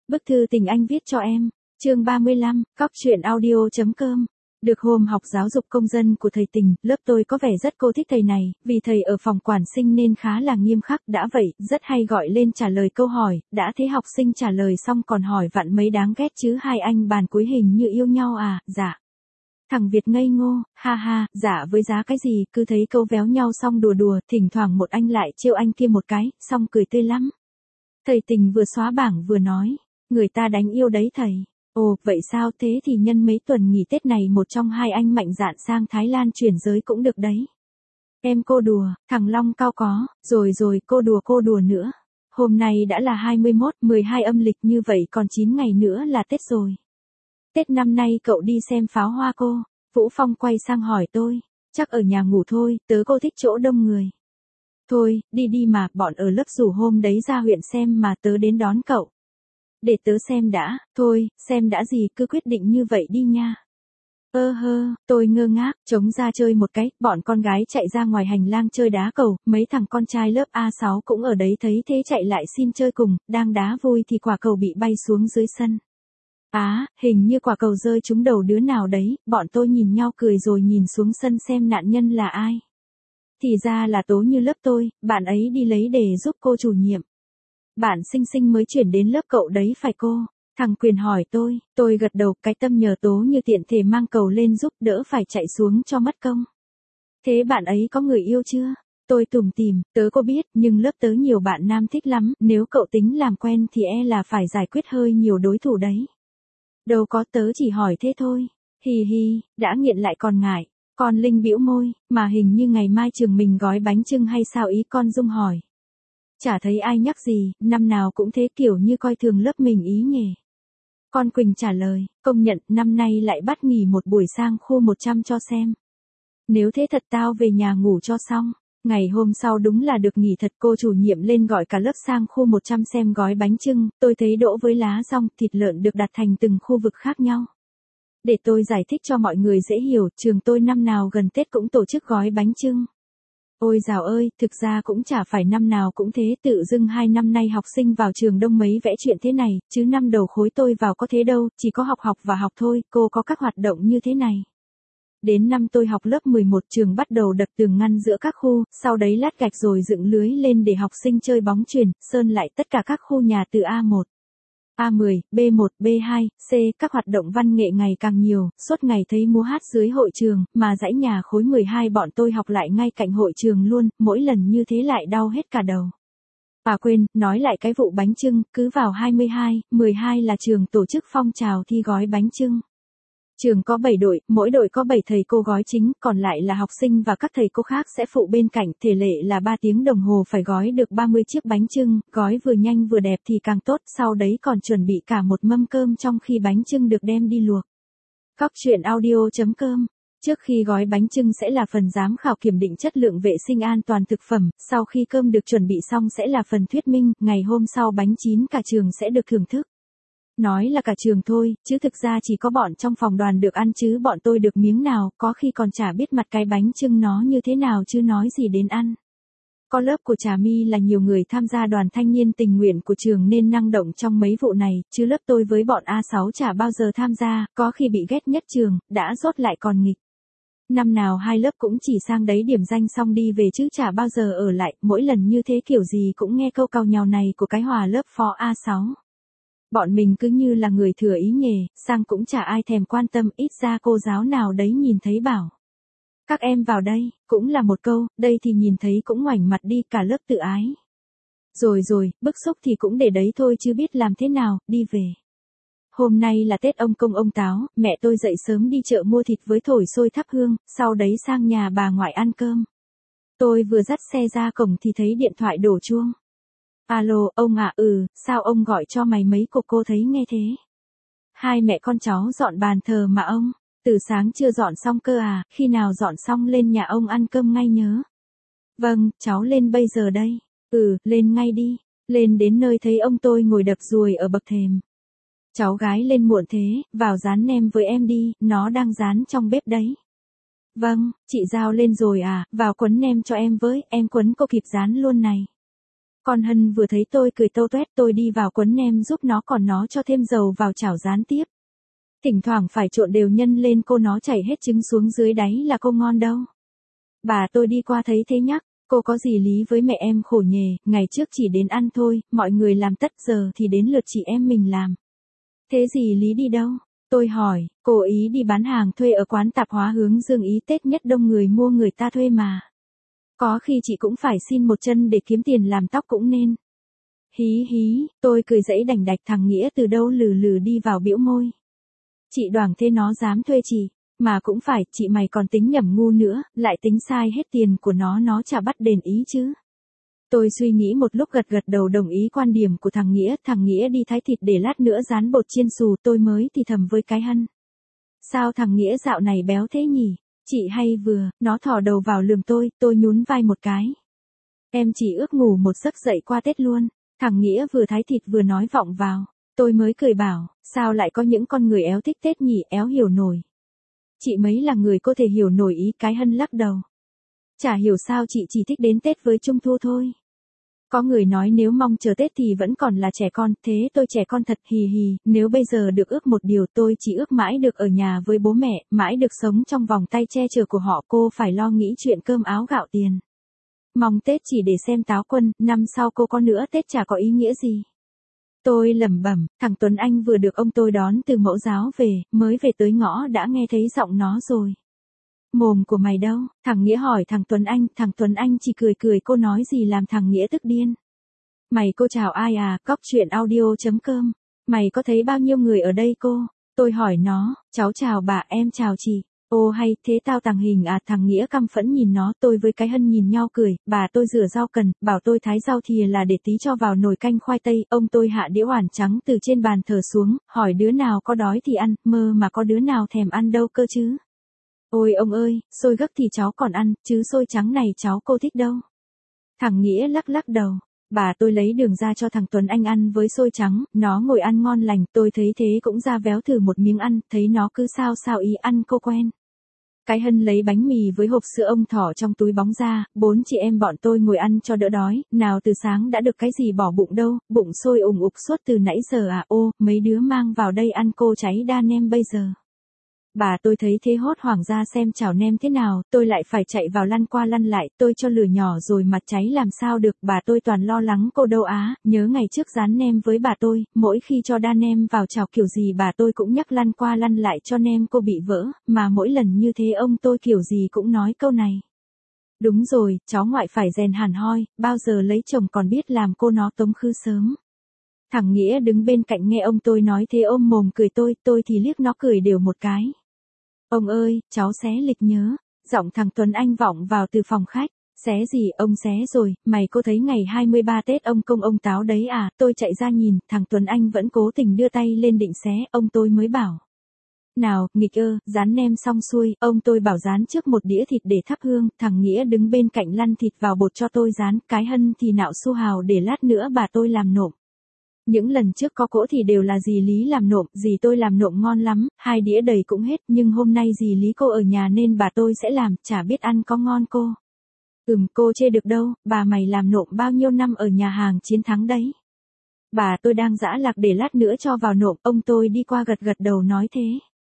Bức thư tình anh viết cho em. Chương 35, cóc-truyện-audio.com. Được hôm học giáo dục công dân của thầy Tình, lớp tôi có vẻ rất cô thích thầy này, vì thầy ở phòng quản sinh nên khá là nghiêm khắc, đã vậy, rất hay gọi lên trả lời câu hỏi, đã thế học sinh trả lời xong còn hỏi vặn mấy đáng ghét chứ hai anh bàn cuối hình như yêu nhau à, dạ. Thằng Việt ngây ngô, ha ha, dạ với giá cái gì, cứ thấy câu véo nhau xong đùa đùa, thỉnh thoảng một anh lại trêu anh kia một cái, xong cười tươi lắm. Thầy Tình vừa xóa bảng vừa nói, người ta đánh yêu đấy thầy. Ồ, vậy sao thế thì nhân mấy tuần nghỉ Tết này một trong hai anh mạnh dạn sang Thái Lan chuyển giới cũng được đấy. Em cô đùa, thằng Long cao có, rồi cô đùa nữa. Hôm nay đã là 21/12 âm lịch như vậy còn 9 ngày nữa là Tết rồi. Tết năm nay cậu đi xem pháo hoa cô? Vũ Phong quay sang hỏi tôi, chắc ở nhà ngủ thôi, tớ cô thích chỗ đông người. Thôi, đi mà, bọn ở lớp rủ hôm đấy ra huyện xem mà tớ đến đón cậu. Để tớ xem đã, thôi, xem đã gì cứ quyết định như vậy đi nha. Tôi ngơ ngác, trống ra chơi một cái, bọn con gái chạy ra ngoài hành lang chơi đá cầu, mấy thằng con trai lớp A6 cũng ở đấy thấy thế chạy lại xin chơi cùng, đang đá vui thì quả cầu bị bay xuống dưới sân. Hình như quả cầu rơi trúng đầu đứa nào đấy, bọn tôi nhìn nhau cười rồi nhìn xuống sân xem nạn nhân là ai. Thì ra là Tố Như lớp tôi, bạn ấy đi lấy đề giúp cô chủ nhiệm. Bạn Sinh Sinh mới chuyển đến lớp cậu đấy phải cô? Thằng Quyền hỏi tôi gật đầu, cái tâm nhờ Tố Như tiện thể mang cầu lên giúp đỡ phải chạy xuống cho mất công. Thế bạn ấy có người yêu chưa? Tôi tủm tỉm, tớ có biết, nhưng lớp tớ nhiều bạn nam thích lắm, nếu cậu tính làm quen thì là phải giải quyết hơi nhiều đối thủ đấy. Đâu có, tớ chỉ hỏi thế thôi. Hi, đã nghiện lại còn ngại. Con Linh bĩu môi, mà hình như ngày mai trường mình gói bánh chưng hay sao ý, con Dung hỏi. Chả thấy ai nhắc gì, năm nào cũng thế, kiểu như coi thường lớp mình ý nhỉ. Con Quỳnh trả lời, công nhận năm nay lại bắt nghỉ một buổi sang khu 100 cho xem. Nếu thế thật tao về nhà ngủ cho xong. Ngày hôm sau đúng là được nghỉ thật, cô chủ nhiệm lên gọi cả lớp sang khu 100 xem gói bánh chưng, tôi thấy đỗ với lá dong, thịt lợn được đặt thành từng khu vực khác nhau. Để tôi giải thích cho mọi người dễ hiểu, trường tôi năm nào gần Tết cũng tổ chức gói bánh chưng. Ôi dào ơi, thực ra cũng chả phải năm nào cũng thế, tự dưng 2 năm nay học sinh vào trường đông mấy vẽ chuyện thế này, chứ năm đầu khối tôi vào có thế đâu, chỉ có học và học thôi, cô có các hoạt động như thế này. Đến năm tôi học lớp 11 trường bắt đầu đập tường ngăn giữa các khu, sau đấy lát gạch rồi dựng lưới lên để học sinh chơi bóng chuyền, sơn lại tất cả các khu nhà từ A1, A10, B1, B2, C, các hoạt động văn nghệ ngày càng nhiều, suốt ngày thấy múa hát dưới hội trường, mà dãy nhà khối 12 bọn tôi học lại ngay cạnh hội trường luôn, mỗi lần như thế lại đau hết cả đầu. Quên, nói lại cái vụ bánh chưng, cứ vào 22/12 là trường tổ chức phong trào thi gói bánh chưng. Trường có 7 đội, mỗi đội có 7 thầy cô gói chính, còn lại là học sinh và các thầy cô khác sẽ phụ bên cạnh, thể lệ là 3 tiếng đồng hồ phải gói được 30 chiếc bánh chưng, gói vừa nhanh vừa đẹp thì càng tốt, sau đấy còn chuẩn bị cả một mâm cơm trong khi bánh chưng được đem đi luộc. cóc-truyện-audio.com. Trước khi gói bánh chưng sẽ là phần giám khảo kiểm định chất lượng vệ sinh an toàn thực phẩm, sau khi cơm được chuẩn bị xong sẽ là phần thuyết minh, ngày hôm sau bánh chín cả trường sẽ được thưởng thức. Nói là cả trường thôi, chứ thực ra chỉ có bọn trong phòng đoàn được ăn chứ bọn tôi được miếng nào, có khi còn chả biết mặt cái bánh chưng nó như thế nào chứ nói gì đến ăn. Có lớp của Trà My là nhiều người tham gia đoàn thanh niên tình nguyện của trường nên năng động trong mấy vụ này, chứ lớp tôi với bọn A6 chả bao giờ tham gia, có khi bị ghét nhất trường, đã rốt lại còn nghịch. Năm nào hai lớp cũng chỉ sang đấy điểm danh xong đi về chứ chả bao giờ ở lại, mỗi lần như thế kiểu gì cũng nghe câu càu nhàu này của cái Hòa lớp phó A6. Bọn mình cứ như là người thừa ý nhề, sang cũng chả ai thèm quan tâm, ít ra cô giáo nào đấy nhìn thấy bảo. Các em vào đây, cũng là một câu, đây thì nhìn thấy cũng ngoảnh mặt đi, cả lớp tự ái. Rồi, bức xúc thì cũng để đấy thôi chứ biết làm thế nào, đi về. Hôm nay là Tết ông Công ông Táo, mẹ tôi dậy sớm đi chợ mua thịt với thổi xôi thắp hương, sau đấy sang nhà bà ngoại ăn cơm. Tôi vừa dắt xe ra cổng thì thấy điện thoại đổ chuông. Alo, ông à, sao ông gọi cho mày mấy cuộc cô thấy nghe thế? Hai mẹ con cháu dọn bàn thờ mà ông, từ sáng chưa dọn xong cơ à, khi nào dọn xong lên nhà ông ăn cơm ngay nhớ. Vâng, cháu lên bây giờ đây. Lên ngay đi, lên đến nơi thấy ông tôi ngồi đập dùi ở bậc thềm. Cháu gái lên muộn thế, vào rán nem với em đi, nó đang rán trong bếp đấy. Vâng, chị Giao lên rồi à, vào quấn nem cho em với, em quấn cô kịp rán luôn này. Con Hân vừa thấy tôi cười tâu tuét, tôi đi vào quấn nem giúp nó, còn nó cho thêm dầu vào chảo rán tiếp. Thỉnh thoảng phải trộn đều nhân lên, cô nó chảy hết trứng xuống dưới đáy là cô ngon đâu. Bà tôi đi qua thấy thế nhắc, cô có gì lý với mẹ em khổ nhề, ngày trước chỉ đến ăn thôi, mọi người làm tất, giờ thì đến lượt chị em mình làm. Thế gì lý đi đâu? Tôi hỏi, cô ý đi bán hàng thuê ở quán tạp hóa Hướng Dương ý, Tết nhất đông người mua người ta thuê mà. Có khi chị cũng phải xin một chân để kiếm tiền làm tóc cũng nên. Hí hí, tôi cười giãy đành đạch, thằng Nghĩa từ đâu lừ lừ đi vào bĩu môi. Chị đoảng thế nó dám thuê chị, mà cũng phải, chị mày còn tính nhẩm ngu nữa, lại tính sai hết tiền của nó chả bắt đền ý chứ. Tôi suy nghĩ một lúc gật gật đầu đồng ý quan điểm của thằng Nghĩa đi thái thịt để lát nữa rán bột chiên xù, tôi mới thì thầm với cái Hân. Sao thằng Nghĩa dạo này béo thế nhỉ? Chị hay vừa, nó thò đầu vào lườm tôi nhún vai một cái. Em chỉ ước ngủ một giấc dậy qua Tết luôn, thằng Nghĩa vừa thái thịt vừa nói vọng vào. Tôi mới cười bảo, sao lại có những con người éo thích Tết nhỉ, éo hiểu nổi. Chị mấy là người có thể hiểu nổi ý, cái Hân lắc đầu. Chả hiểu sao chị chỉ thích đến Tết với Trung Thu thôi. Có người nói nếu mong chờ Tết thì vẫn còn là trẻ con, thế tôi trẻ con thật, hì hì, nếu bây giờ được ước một điều tôi chỉ ước mãi được ở nhà với bố mẹ, mãi được sống trong vòng tay che chở của họ, cô phải lo nghĩ chuyện cơm áo gạo tiền. Mong Tết chỉ để xem Táo Quân, năm sau cô có nữa Tết chả có ý nghĩa gì. Tôi lẩm bẩm, thằng Tuấn Anh vừa được ông tôi đón từ mẫu giáo về, mới về tới ngõ đã nghe thấy giọng nó rồi. Mồm của mày đâu? Thằng Nghĩa hỏi thằng Tuấn Anh chỉ cười cười, cô nói gì làm thằng Nghĩa tức điên. Mày cô chào ai à, cóc truyện audio.com. Mày có thấy bao nhiêu người ở đây cô? Tôi hỏi nó, cháu chào bà, em chào chị. Ô hay, thế tao tàng hình à, thằng Nghĩa căm phẫn nhìn nó, tôi với cái Hân nhìn nhau cười, bà tôi rửa rau cần, bảo tôi thái rau thìa là để tí cho vào nồi canh khoai tây, ông tôi hạ đĩa oản trắng từ trên bàn thờ xuống, hỏi đứa nào có đói thì ăn, mơ mà có đứa nào thèm ăn đâu cơ chứ. Ôi ông ơi, xôi gấc thì cháu còn ăn, chứ xôi trắng này cháu cô thích đâu. Thằng Nghĩa lắc lắc đầu. Bà tôi lấy đường ra cho thằng Tuấn Anh ăn với xôi trắng, nó ngồi ăn ngon lành, tôi thấy thế cũng ra véo thử một miếng ăn, thấy nó cứ sao ý ăn cô quen. Cái Hân lấy bánh mì với hộp sữa ông thỏ trong túi bóng ra, 4 chị em bọn tôi ngồi ăn cho đỡ đói, nào từ sáng đã được cái gì bỏ bụng đâu, bụng sôi ủng ục suốt từ nãy giờ à, ô, mấy đứa mang vào đây ăn cô cháy đa nem bây giờ. Bà tôi thấy thế hốt hoảng ra xem chảo nem thế nào, tôi lại phải chạy vào lăn qua lăn lại, tôi cho lửa nhỏ rồi mặt cháy làm sao được, bà tôi toàn lo lắng cô đâu á, nhớ ngày trước rán nem với bà tôi, mỗi khi cho đa nem vào chảo kiểu gì bà tôi cũng nhắc lăn qua lăn lại cho nem cô bị vỡ, mà mỗi lần như thế ông tôi kiểu gì cũng nói câu này. Đúng rồi, cháu ngoại phải rèn hẳn hoi, bao giờ lấy chồng còn biết làm cô nó tống khứ sớm. Thằng Nghĩa đứng bên cạnh nghe ông tôi nói thế ôm mồm cười, tôi thì liếc nó cười đều một cái. Ông ơi, cháu xé lịch nhớ. Giọng thằng Tuấn Anh vọng vào từ phòng khách. Xé gì, ông xé rồi, mày cô thấy ngày 23 Tết ông Công ông Táo đấy à, tôi chạy ra nhìn, thằng Tuấn Anh vẫn cố tình đưa tay lên định xé, ông tôi mới bảo. Nào, nghịch rán nem xong xuôi, ông tôi bảo rán trước một đĩa thịt để thắp hương, thằng Nghĩa đứng bên cạnh lăn thịt vào bột cho tôi rán, cái Hân thì nạo su hào để lát nữa bà tôi làm nộm. Những lần trước có cỗ thì đều là dì Lý làm nộm, dì tôi làm nộm ngon lắm, 2 đĩa đầy cũng hết, nhưng hôm nay dì Lý cô ở nhà nên bà tôi sẽ làm, chả biết ăn có ngon cô. Cô chê được đâu, bà mày làm nộm bao nhiêu năm ở nhà hàng Chiến Thắng đấy. Bà tôi đang giã lạc để lát nữa cho vào nộm, ông tôi đi qua gật gật đầu nói thế.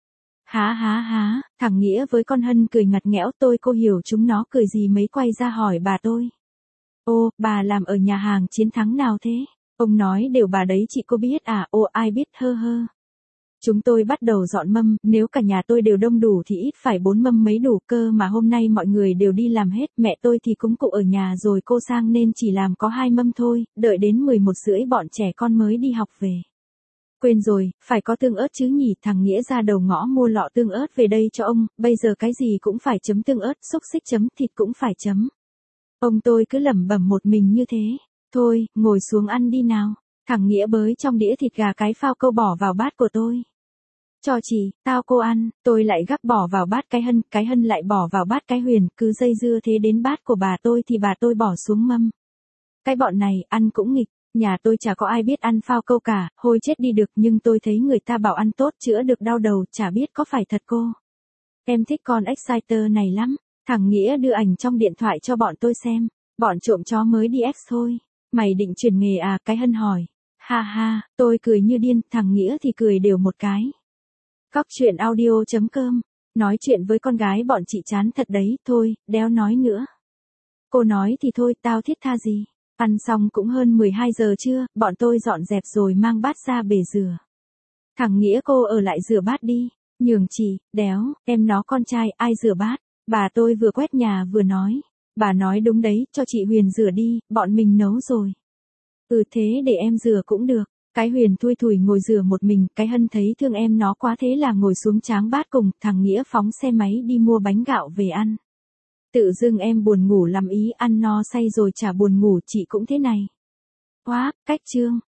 Há, thằng Nghĩa với con Hân cười ngặt nghẽo, cô hiểu chúng nó cười gì mấy, quay ra hỏi bà tôi. Ô, bà làm ở nhà hàng Chiến Thắng nào thế? Ông nói đều bà đấy chị cô biết à, ô ai biết, hơ. Chúng tôi bắt đầu dọn mâm, nếu cả nhà tôi đều đông đủ thì ít phải 4 mâm mới đủ, cơ mà hôm nay mọi người đều đi làm hết, mẹ tôi thì cũng cụ ở nhà rồi cô sang nên chỉ làm có 2 mâm thôi, đợi đến 11 rưỡi bọn trẻ con mới đi học về. Quên rồi, phải có tương ớt chứ nhỉ, thằng Nghĩa ra đầu ngõ mua lọ tương ớt về đây cho ông, bây giờ cái gì cũng phải chấm tương ớt, xúc xích chấm, thịt cũng phải chấm. Ông tôi cứ lẩm bẩm một mình như thế. Thôi, ngồi xuống ăn đi nào. Thằng Nghĩa bới trong đĩa thịt gà cái phao câu bỏ vào bát của tôi. Cho chị, tao cô ăn, tôi lại gắp bỏ vào bát cái Hân lại bỏ vào bát cái Huyền, cứ dây dưa thế đến bát của bà tôi thì bà tôi bỏ xuống mâm. Cái bọn này, ăn cũng nghịch, nhà tôi chả có ai biết ăn phao câu cả, hôi chết đi được, nhưng tôi thấy người ta bảo ăn tốt chữa được đau đầu, chả biết có phải thật cô. Em thích con Exciter này lắm, thằng Nghĩa đưa ảnh trong điện thoại cho bọn tôi xem, bọn trộm chó mới đi X thôi. Mày định chuyển nghề à, cái Hân hỏi. Ha ha, tôi cười như điên, thằng Nghĩa thì cười đều một cái. Cóc truyện audio.com. Nói chuyện với con gái bọn chị chán thật đấy, thôi, đéo nói nữa. Cô nói thì thôi, tao thiết tha gì. Ăn xong cũng hơn 12 giờ trưa, bọn tôi dọn dẹp rồi mang bát ra bể rửa. Thằng Nghĩa cô ở lại rửa bát đi. Nhường chị, đéo, em nó con trai, ai rửa bát. Bà tôi vừa quét nhà vừa nói. Bà nói đúng đấy, cho chị Huyền rửa đi, bọn mình nấu rồi. Ừ thế để em rửa cũng được. Cái Huyền thui thủi ngồi rửa một mình, cái Hân thấy thương em nó quá thế là ngồi xuống tráng bát cùng, thằng Nghĩa phóng xe máy đi mua bánh gạo về ăn. Tự dưng em buồn ngủ lắm ý, ăn no say rồi chả buồn ngủ, chị cũng thế này. Quá, cách chương.